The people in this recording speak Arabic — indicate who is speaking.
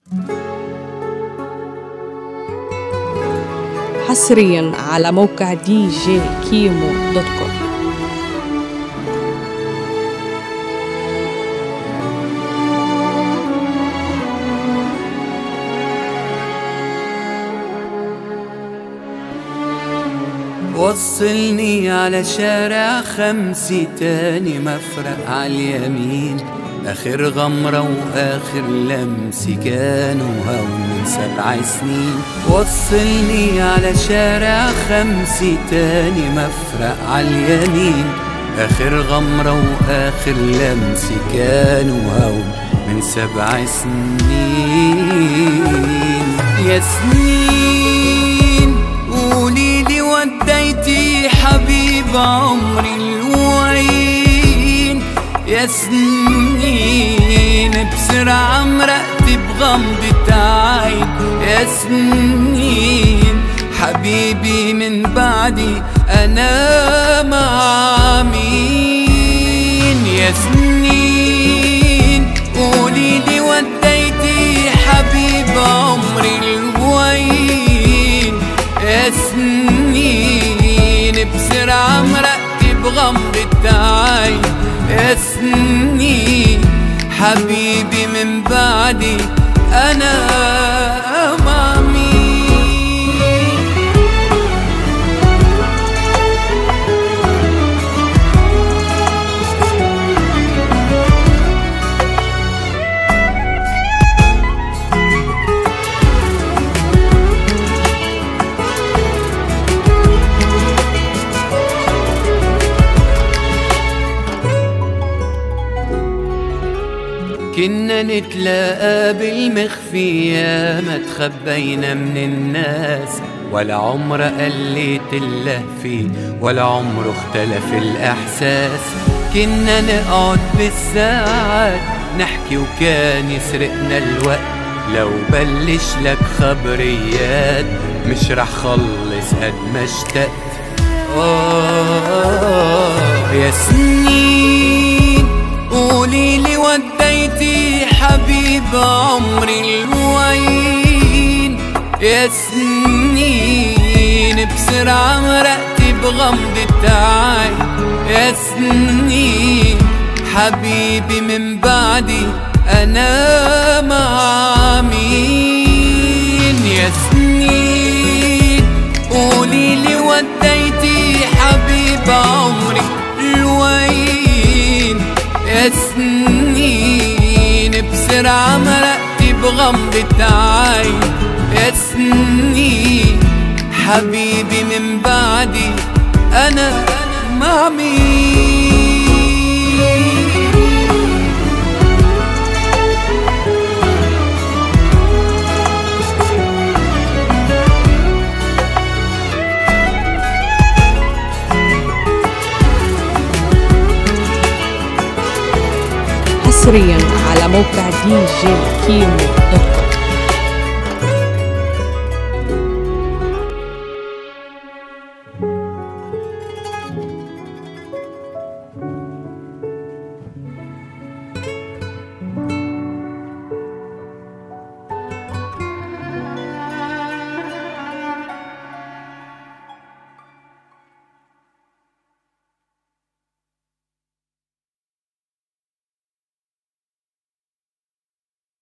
Speaker 1: حصريا على موقع djkimo.com.
Speaker 2: وصلني على شارع 5 تاني مفرق عاليمين، آخر غمرة وآخر لمس كانوا هون من 7 سنين. وصلني على شارع 5 تاني مفرق عاليمين، آخر غمرة وآخر لمس كانوا هون من 7 سنين. يا سنين قوليلي وديتي حبيب عمري الوين، يا سنين بسرعة مرقتي بغمضة عين، يا سنين حبيبي من بعدي أنا مع مين. يا سنين قوليلي وديتي حبيب عمري الوين، يا سنين بسرعة مرقتي بغمضة عين، يا سنين حبيبي من بعدي أنا مع مين. كنا نتلاقى بالمخفية ما تخبينا من الناس، ولا عمر قلت اللهفة ولا عمره اختلف الإحساس. كنا نقعد بالساعات نحكي وكان يسرقنا الوقت، لو بلش لك خبريات مش رح خلص قد ما اشتقت. يا سنين قوليلي وديتي حبيب عمري الوين، يا سنين بسرعة مرقتي بغمضة عين، يا سنين حبيبي من بعدي أنا مع مين. يا سنين قوليلي وديتي حبيب عمري الوين، يا سنين بسرعة مرقتي بغمضة عين، يا سنين حبيبي من بعدي أنا مع مين.
Speaker 1: حصريا على موقع djkimo.com.